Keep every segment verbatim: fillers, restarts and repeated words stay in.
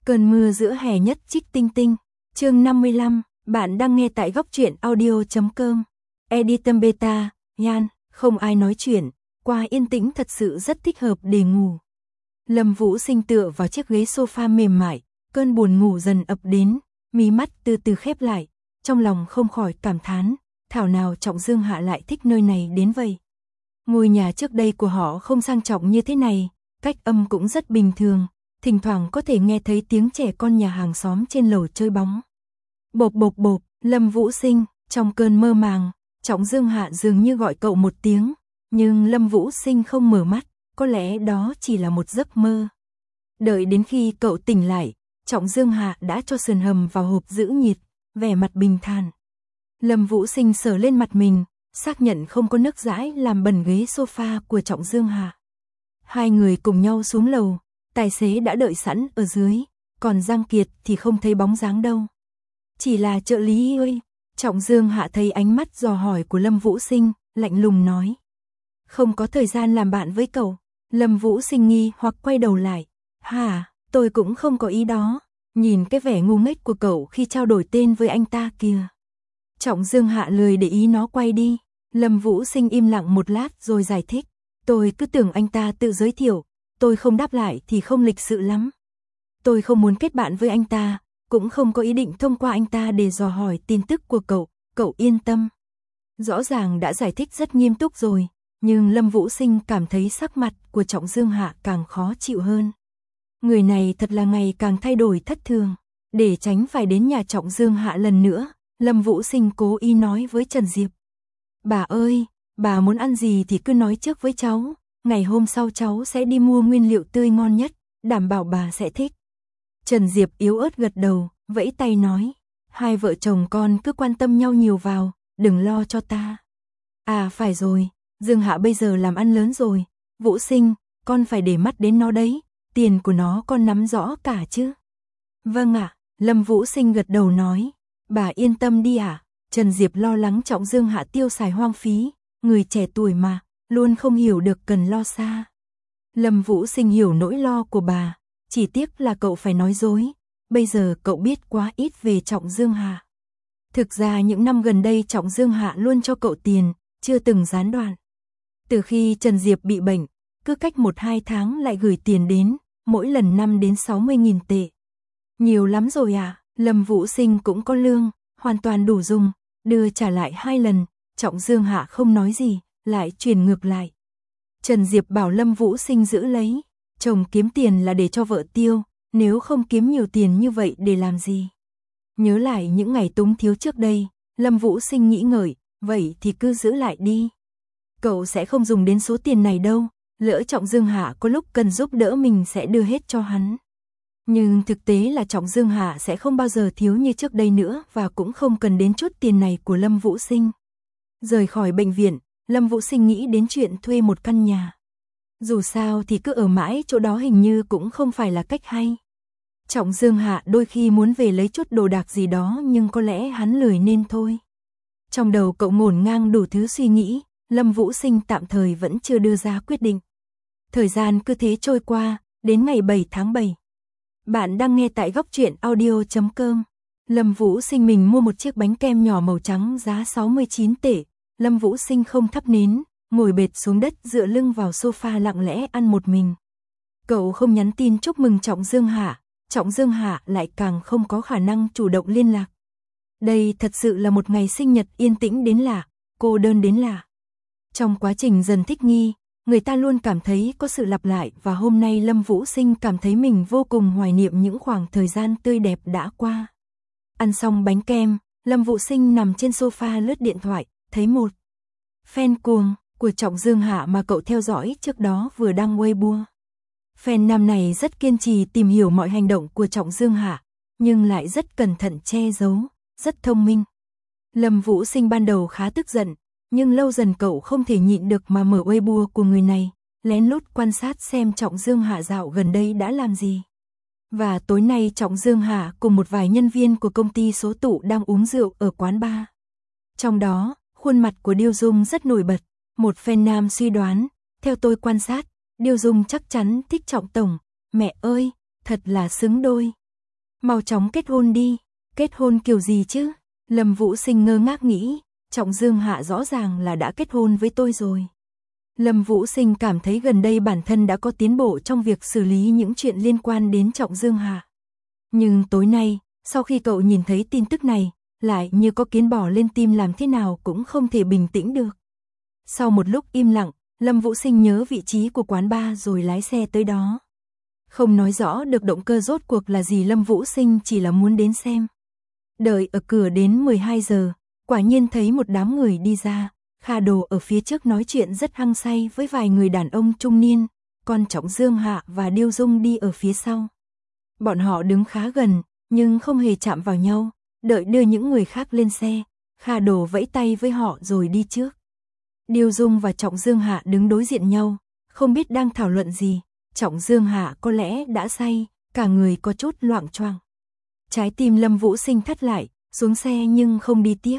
Cơn mưa giữa hè nhất trích tinh tinh. Chương năm mươi lăm, bạn đang nghe tại góc truyện audio chấm com. Editum beta, Yan, không ai nói chuyện, qua yên tĩnh thật sự rất thích hợp để ngủ. Lâm Vũ Sinh tựa vào chiếc ghế sofa mềm mại, cơn buồn ngủ dần ập đến, mí mắt từ từ khép lại, trong lòng không khỏi cảm thán, thảo nào Trọng Dương Hạ lại thích nơi này đến vậy. Ngôi nhà trước đây của họ không sang trọng như thế này, cách âm cũng rất bình thường, thỉnh thoảng có thể nghe thấy tiếng trẻ con nhà hàng xóm trên lầu chơi bóng. Bộp bộp bộp, Lâm Vũ Sinh, trong cơn mơ màng, Trọng Dương Hạ dường như gọi cậu một tiếng, nhưng Lâm Vũ Sinh không mở mắt, có lẽ đó chỉ là một giấc mơ. Đợi đến khi cậu tỉnh lại, Trọng Dương Hạ đã cho sườn hầm vào hộp giữ nhiệt, vẻ mặt bình thản. Lâm Vũ Sinh sờ lên mặt mình, xác nhận không có nước dãi làm bẩn ghế sofa của Trọng Dương Hạ. Hai người cùng nhau xuống lầu, tài xế đã đợi sẵn ở dưới, còn Giang Kiệt thì không thấy bóng dáng đâu. Chỉ là trợ lý ơi, Trọng Dương Hạ thấy ánh mắt dò hỏi của Lâm Vũ Sinh, lạnh lùng nói. Không có thời gian làm bạn với cậu. Lâm Vũ Sinh nghi hoặc quay đầu lại. Hả, tôi cũng không có ý đó. Nhìn cái vẻ ngu ngốc của cậu khi trao đổi tên với anh ta kìa. Trọng Dương Hạ lười để ý nó quay đi. Lâm Vũ Sinh im lặng một lát rồi giải thích. Tôi cứ tưởng anh ta tự giới thiệu. Tôi không đáp lại thì không lịch sự lắm. Tôi không muốn kết bạn với anh ta, cũng không có ý định thông qua anh ta để dò hỏi tin tức của cậu. Cậu yên tâm. Rõ ràng đã giải thích rất nghiêm túc rồi, nhưng Lâm Vũ Sinh cảm thấy sắc mặt của Trọng Dương Hạ càng khó chịu hơn. Người này thật là ngày càng thay đổi thất thường. Để tránh phải đến nhà Trọng Dương Hạ lần nữa, Lâm Vũ Sinh cố ý nói với Trần Diệp. Bà ơi, bà muốn ăn gì thì cứ nói trước với cháu, ngày hôm sau cháu sẽ đi mua nguyên liệu tươi ngon nhất, đảm bảo bà sẽ thích. Trần Diệp yếu ớt gật đầu, vẫy tay nói, hai vợ chồng con cứ quan tâm nhau nhiều vào, đừng lo cho ta. À phải rồi, Dương Hạ bây giờ làm ăn lớn rồi, Vũ Sinh, con phải để mắt đến nó đấy, tiền của nó con nắm rõ cả chứ. Vâng ạ, Lâm Vũ Sinh gật đầu nói, bà yên tâm đi ạ. Trần Diệp lo lắng Trọng Dương Hạ tiêu xài hoang phí, người trẻ tuổi mà, luôn không hiểu được cần lo xa. Lâm Vũ Sinh hiểu nỗi lo của bà, chỉ tiếc là cậu phải nói dối, bây giờ cậu biết quá ít về Trọng Dương Hạ. Thực ra những năm gần đây Trọng Dương Hạ luôn cho cậu tiền, chưa từng gián đoạn. Từ khi Trần Diệp bị bệnh, cứ cách một hai tháng lại gửi tiền đến, mỗi lần năm đến sáu mươi nghìn tệ. Nhiều lắm rồi à, Lâm Vũ Sinh cũng có lương, hoàn toàn đủ dùng, đưa trả lại hai lần, Trọng Dương Hạ không nói gì, lại truyền ngược lại. Trần Diệp bảo Lâm Vũ Sinh giữ lấy, chồng kiếm tiền là để cho vợ tiêu, nếu không kiếm nhiều tiền như vậy để làm gì. Nhớ lại những ngày túng thiếu trước đây, Lâm Vũ Sinh nghĩ ngợi, vậy thì cứ giữ lại đi. Cậu sẽ không dùng đến số tiền này đâu, lỡ Trọng Dương Hạ có lúc cần giúp đỡ mình sẽ đưa hết cho hắn. Nhưng thực tế là Trọng Dương Hạ sẽ không bao giờ thiếu như trước đây nữa và cũng không cần đến chút tiền này của Lâm Vũ Sinh. Rời khỏi bệnh viện, Lâm Vũ Sinh nghĩ đến chuyện thuê một căn nhà. Dù sao thì cứ ở mãi chỗ đó hình như cũng không phải là cách hay. Trọng Dương Hạ đôi khi muốn về lấy chút đồ đạc gì đó nhưng có lẽ hắn lười nên thôi. Trong đầu cậu ngổn ngang đủ thứ suy nghĩ, Lâm Vũ Sinh tạm thời vẫn chưa đưa ra quyết định. Thời gian cứ thế trôi qua, đến ngày bảy tháng bảy. Bạn đang nghe tại góc truyện audio chấm com. Lâm Vũ Sinh mình mua một chiếc bánh kem nhỏ màu trắng giá sáu mươi chín tệ. Lâm Vũ Sinh không thắp nến, ngồi bệt xuống đất dựa lưng vào sofa lặng lẽ ăn một mình. Cậu không nhắn tin chúc mừng Trọng Dương Hạ, Trọng Dương Hạ lại càng không có khả năng chủ động liên lạc. Đây thật sự là một ngày sinh nhật yên tĩnh đến lạ, cô đơn đến lạ. Trong quá trình dần thích nghi, người ta luôn cảm thấy có sự lặp lại và hôm nay Lâm Vũ Sinh cảm thấy mình vô cùng hoài niệm những khoảng thời gian tươi đẹp đã qua. Ăn xong bánh kem, Lâm Vũ Sinh nằm trên sofa lướt điện thoại, thấy một fan cuồng của Trọng Dương Hạ mà cậu theo dõi trước đó vừa đăng Weibo. Fan nam này rất kiên trì tìm hiểu mọi hành động của Trọng Dương Hạ, nhưng lại rất cẩn thận che giấu, rất thông minh. Lâm Vũ Sinh ban đầu khá tức giận, nhưng lâu dần cậu không thể nhịn được mà mở Weibo của người này, lén lút quan sát xem Trọng Dương Hạ dạo gần đây đã làm gì. Và tối nay Trọng Dương Hạ cùng một vài nhân viên của công ty số tụ đang uống rượu ở quán bar. Trong đó, khuôn mặt của Điêu Dung rất nổi bật, một fan nam suy đoán, theo tôi quan sát, Điêu Dung chắc chắn thích Trọng tổng, mẹ ơi, thật là xứng đôi. Mau chóng kết hôn đi. Kết hôn kiểu gì chứ? Lâm Vũ Sinh ngơ ngác nghĩ, Trọng Dương Hạ rõ ràng là đã kết hôn với tôi rồi. Lâm Vũ Sinh cảm thấy gần đây bản thân đã có tiến bộ trong việc xử lý những chuyện liên quan đến Trọng Dương Hạ. Nhưng tối nay, sau khi cậu nhìn thấy tin tức này, lại như có kiến bò lên tim làm thế nào cũng không thể bình tĩnh được. Sau một lúc im lặng, Lâm Vũ Sinh nhớ vị trí của quán bar rồi lái xe tới đó. Không nói rõ được động cơ rốt cuộc là gì, Lâm Vũ Sinh chỉ là muốn đến xem. Đợi ở cửa đến mười hai giờ, quả nhiên thấy một đám người đi ra. Kha Đồ ở phía trước nói chuyện rất hăng say với vài người đàn ông trung niên, còn Trọng Dương Hạ và Điêu Dung đi ở phía sau. Bọn họ đứng khá gần, nhưng không hề chạm vào nhau, đợi đưa những người khác lên xe. Kha Đồ vẫy tay với họ rồi đi trước. Điêu Dung và Trọng Dương Hạ đứng đối diện nhau, không biết đang thảo luận gì. Trọng Dương Hạ có lẽ đã say, cả người có chút loạng choạng. Trái tim Lâm Vũ Sinh thắt lại, xuống xe nhưng không đi tiếp.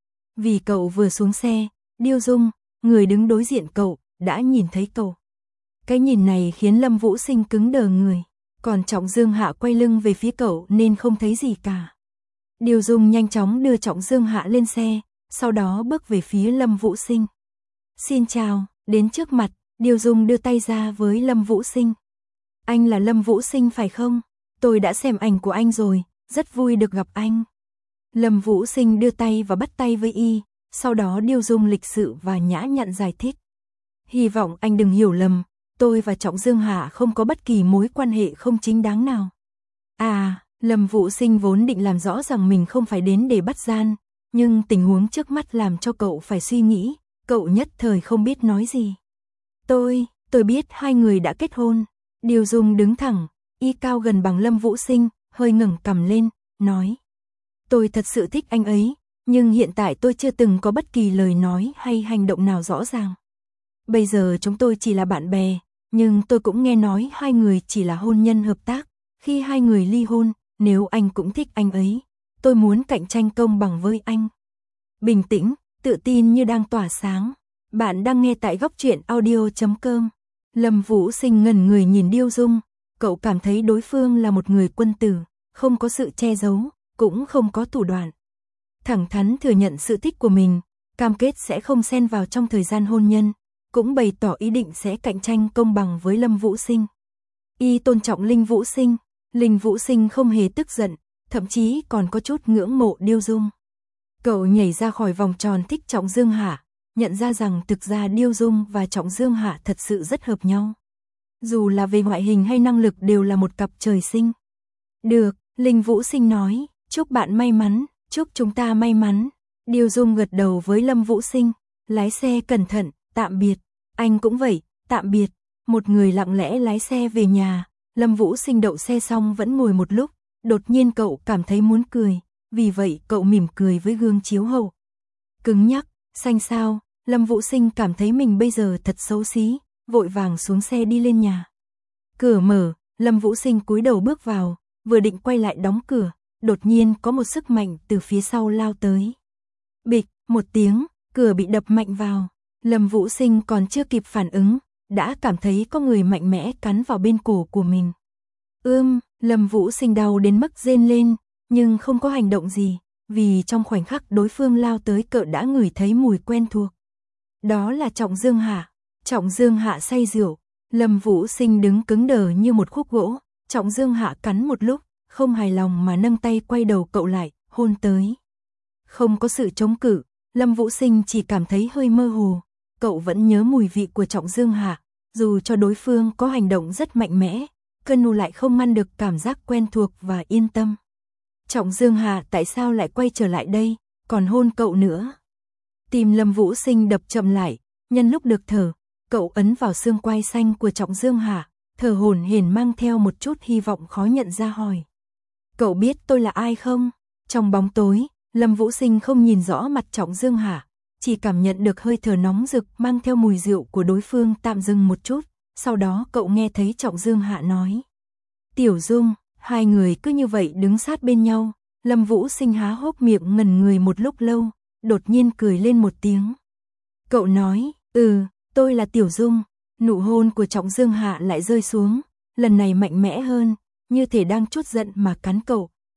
Vì cậu vừa xuống xe, Điêu Dung, người đứng đối diện cậu, đã nhìn thấy cậu. Cái nhìn này khiến Lâm Vũ Sinh cứng đờ người, còn Trọng Dương Hạ quay lưng về phía cậu nên không thấy gì cả. Điêu Dung nhanh chóng đưa Trọng Dương Hạ lên xe, sau đó bước về phía Lâm Vũ Sinh. Xin chào, đến trước mặt, Điêu Dung đưa tay ra với Lâm Vũ Sinh. Anh là Lâm Vũ Sinh phải không? Tôi đã xem ảnh của anh rồi, rất vui được gặp anh. Lâm Vũ Sinh đưa tay và bắt tay với y, sau đó Điêu Dung lịch sự và nhã nhặn giải thích. Hy vọng anh đừng hiểu lầm, tôi và Trọng Dương Hạ không có bất kỳ mối quan hệ không chính đáng nào. À, Lâm Vũ Sinh vốn định làm rõ rằng mình không phải đến để bắt gian, nhưng tình huống trước mắt làm cho cậu phải suy nghĩ, cậu nhất thời không biết nói gì. Tôi, tôi biết hai người đã kết hôn. Điêu Dung đứng thẳng, y cao gần bằng Lâm Vũ Sinh, hơi ngẩng cằm lên, nói. Tôi thật sự thích anh ấy, nhưng hiện tại tôi chưa từng có bất kỳ lời nói hay hành động nào rõ ràng. Bây giờ chúng tôi chỉ là bạn bè, nhưng tôi cũng nghe nói hai người chỉ là hôn nhân hợp tác. Khi hai người ly hôn, nếu anh cũng thích anh ấy, tôi muốn cạnh tranh công bằng với anh. Bình tĩnh, tự tin như đang tỏa sáng. Bạn đang nghe tại góc truyện audio chấm com. Lâm Vũ Sinh ngẩn người nhìn Điêu Dung, cậu cảm thấy đối phương là một người quân tử, không có sự che giấu, cũng không có thủ đoạn. Thẳng thắn thừa nhận sự thích của mình, cam kết sẽ không xen vào trong thời gian hôn nhân, cũng bày tỏ ý định sẽ cạnh tranh công bằng với Lâm Vũ Sinh. Y tôn trọng Linh Vũ Sinh, Linh Vũ Sinh không hề tức giận, thậm chí còn có chút ngưỡng mộ Điêu Dung. Cậu nhảy ra khỏi vòng tròn thích Trọng Dương Hạ, nhận ra rằng thực ra Điêu Dung và Trọng Dương Hạ thật sự rất hợp nhau. Dù là về ngoại hình hay năng lực đều là một cặp trời sinh. Được, Linh Vũ Sinh nói, chúc bạn may mắn, chúc chúng ta may mắn. Điêu Dung gật đầu với Lâm Vũ Sinh, lái xe cẩn thận, tạm biệt. Anh cũng vậy, tạm biệt. Một người lặng lẽ lái xe về nhà. Lâm Vũ Sinh đậu xe xong vẫn ngồi một lúc, đột nhiên cậu cảm thấy muốn cười, vì vậy cậu mỉm cười với gương chiếu hậu. Cứng nhắc, xanh xao, Lâm Vũ Sinh cảm thấy mình bây giờ thật xấu xí, vội vàng xuống xe đi lên nhà. Cửa mở, Lâm Vũ Sinh cúi đầu bước vào, vừa định quay lại đóng cửa, đột nhiên có một sức mạnh từ phía sau lao tới. Bịch, một tiếng, cửa bị đập mạnh vào. Lâm Vũ Sinh còn chưa kịp phản ứng, đã cảm thấy có người mạnh mẽ cắn vào bên cổ của mình. Ưm, Lâm Vũ Sinh đau đến mức rên lên, nhưng không có hành động gì, vì trong khoảnh khắc đối phương lao tới cậu đã ngửi thấy mùi quen thuộc. Đó là Trọng Dương Hạ. Trọng Dương Hạ say rượu, Lâm Vũ Sinh đứng cứng đờ như một khúc gỗ. Trọng Dương Hạ cắn một lúc, không hài lòng mà nâng tay quay đầu cậu lại, hôn tới. Không có sự chống cự, Lâm Vũ Sinh chỉ cảm thấy hơi mơ hồ. Cậu vẫn nhớ mùi vị của Trọng Dương Hạ, dù cho đối phương có hành động rất mạnh mẽ, cơ nu lại không ngăn được cảm giác quen thuộc và yên tâm. Trọng Dương Hạ tại sao lại quay trở lại đây, còn hôn cậu nữa? Tim Lâm Vũ Sinh đập chậm lại, nhân lúc được thở, cậu ấn vào xương quai xanh của Trọng Dương Hạ, thở hổn hển mang theo một chút hy vọng khó nhận ra hỏi. Cậu biết tôi là ai không? Trong bóng tối, Lâm Vũ Sinh không nhìn rõ mặt Trọng Dương Hạ, chỉ cảm nhận được hơi thở nóng rực mang theo mùi rượu của đối phương tạm dừng một chút, sau đó cậu nghe thấy Trọng Dương Hạ nói. Tiểu Dung, hai người cứ như vậy đứng sát bên nhau, Lâm Vũ Sinh há hốc miệng ngẩn người một lúc lâu, đột nhiên cười lên một tiếng. Cậu nói, ừ, tôi là Tiểu Dung, nụ hôn của Trọng Dương Hạ lại rơi xuống, lần này mạnh mẽ hơn, như thể đang trút giận mà cắn cậu,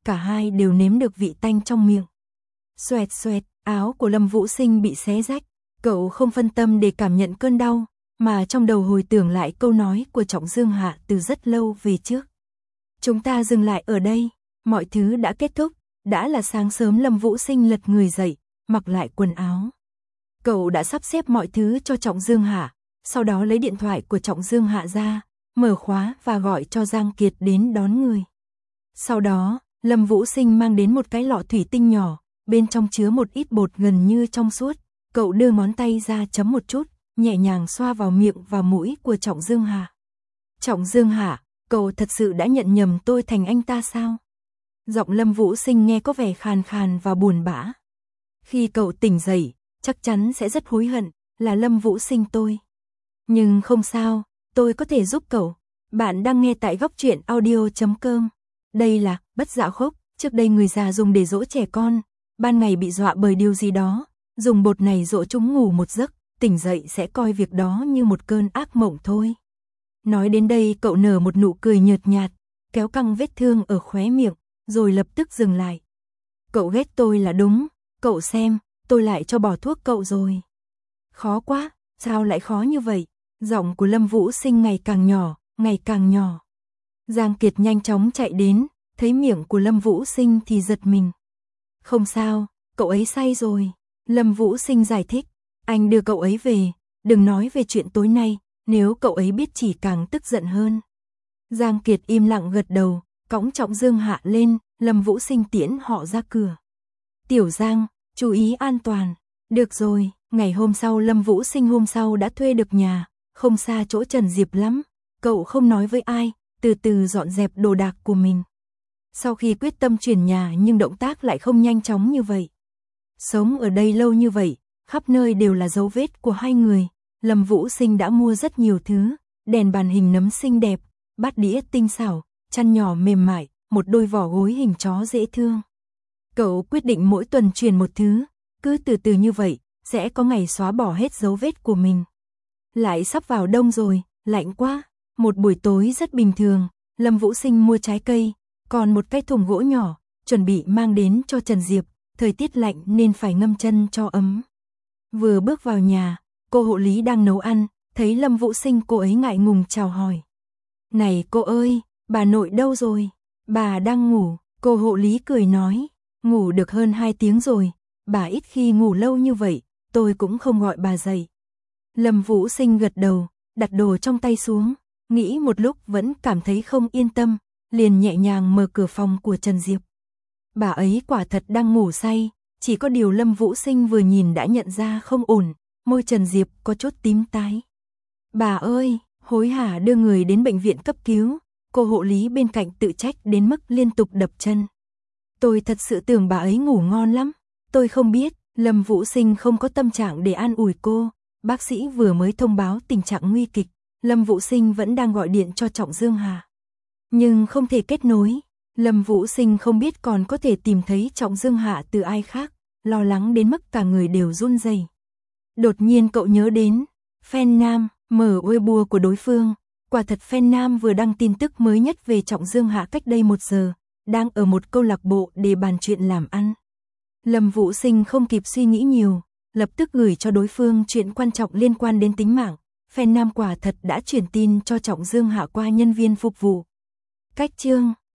cả hai đều nếm được vị tanh trong miệng. Xoẹt xoẹt, áo của Lâm Vũ Sinh bị xé rách, cậu không phân tâm để cảm nhận cơn đau, mà trong đầu hồi tưởng lại câu nói của Trọng Dương Hạ từ rất lâu về trước. Chúng ta dừng lại ở đây, mọi thứ đã kết thúc, đã là sáng sớm. Lâm Vũ Sinh lật người dậy, mặc lại quần áo. Cậu đã sắp xếp mọi thứ cho Trọng Dương Hạ, sau đó lấy điện thoại của Trọng Dương Hạ ra, mở khóa và gọi cho Giang Kiệt đến đón người. Sau đó, Lâm Vũ Sinh mang đến một cái lọ thủy tinh nhỏ, bên trong chứa một ít bột gần như trong suốt. Cậu đưa ngón tay ra chấm một chút, nhẹ nhàng xoa vào miệng và mũi của Trọng Dương Hạ. Trọng Dương Hạ, cậu thật sự đã nhận nhầm tôi thành anh ta sao? Giọng Lâm Vũ Sinh nghe có vẻ khàn khàn và buồn bã. Khi cậu tỉnh dậy, chắc chắn sẽ rất hối hận, là Lâm Vũ Sinh tôi. Nhưng không sao, tôi có thể giúp cậu. Bạn đang nghe tại góc truyện audio chấm com. Đây là Bất Dạ Khốc, trước đây người già dùng để dỗ trẻ con, ban ngày bị dọa bởi điều gì đó, dùng bột này dỗ chúng ngủ một giấc, tỉnh dậy sẽ coi việc đó như một cơn ác mộng thôi. Nói đến đây cậu nở một nụ cười nhợt nhạt, kéo căng vết thương ở khóe miệng, rồi lập tức dừng lại. Cậu ghét tôi là đúng, cậu xem, tôi lại cho bỏ thuốc cậu rồi. Khó quá, sao lại khó như vậy? Giọng của Lâm Vũ Sinh ngày càng nhỏ, ngày càng nhỏ. Giang Kiệt nhanh chóng chạy đến, thấy miệng của Lâm Vũ Sinh thì giật mình. Không sao, cậu ấy say rồi. Lâm Vũ Sinh giải thích, anh đưa cậu ấy về, đừng nói về chuyện tối nay, nếu cậu ấy biết chỉ càng tức giận hơn. Giang Kiệt im lặng gật đầu, cõng Trọng Dương Hạ lên, Lâm Vũ Sinh tiễn họ ra cửa. Tiểu Giang, chú ý an toàn. Được rồi, ngày hôm sau Lâm Vũ Sinh hôm sau đã thuê được nhà, không xa chỗ Trần Diệp lắm. Cậu không nói với ai, từ từ dọn dẹp đồ đạc của mình. Sau khi quyết tâm chuyển nhà nhưng động tác lại không nhanh chóng như vậy. Sống ở đây lâu như vậy, khắp nơi đều là dấu vết của hai người. Lâm Vũ Sinh đã mua rất nhiều thứ, đèn bàn hình nấm xinh đẹp, bát đĩa tinh xảo, chăn nhỏ mềm mại, một đôi vỏ gối hình chó dễ thương. Cậu quyết định mỗi tuần chuyển một thứ, cứ từ từ như vậy, sẽ có ngày xóa bỏ hết dấu vết của mình. Lại sắp vào đông rồi, lạnh quá. Một buổi tối rất bình thường, Lâm Vũ Sinh mua trái cây, còn một cái thùng gỗ nhỏ, chuẩn bị mang đến cho Trần Diệp, thời tiết lạnh nên phải ngâm chân cho ấm. Vừa bước vào nhà, cô hộ lý đang nấu ăn, thấy Lâm Vũ Sinh cô ấy ngại ngùng chào hỏi. Này cô ơi, bà nội đâu rồi? Bà đang ngủ, cô hộ lý cười nói, ngủ được hơn hai tiếng rồi, bà ít khi ngủ lâu như vậy, tôi cũng không gọi bà dậy. Lâm Vũ Sinh gật đầu, đặt đồ trong tay xuống, nghĩ một lúc vẫn cảm thấy không yên tâm, liền nhẹ nhàng mở cửa phòng của Trần Diệp. Bà ấy quả thật đang ngủ say, chỉ có điều Lâm Vũ Sinh vừa nhìn đã nhận ra không ổn, môi Trần Diệp có chút tím tái. Bà ơi, hối hả đưa người đến bệnh viện cấp cứu, cô hộ lý bên cạnh tự trách đến mức liên tục đập chân. Tôi thật sự tưởng bà ấy ngủ ngon lắm, tôi không biết. Lâm Vũ Sinh không có tâm trạng để an ủi cô, bác sĩ vừa mới thông báo tình trạng nguy kịch, Lâm Vũ Sinh vẫn đang gọi điện cho Trọng Dương Hà. Nhưng không thể kết nối, Lâm Vũ Sinh không biết còn có thể tìm thấy Trọng Dương Hạ từ ai khác, lo lắng đến mức cả người đều run rẩy. Đột nhiên cậu nhớ đến, fan nam, mở Weibo của đối phương, quả thật fan nam vừa đăng tin tức mới nhất về Trọng Dương Hạ cách đây một giờ, đang ở một câu lạc bộ để bàn chuyện làm ăn. Lâm Vũ Sinh không kịp suy nghĩ nhiều, lập tức gửi cho đối phương chuyện quan trọng liên quan đến tính mạng. Fan nam quả thật đã truyền tin cho Trọng Dương Hạ qua nhân viên phục vụ. Cách chương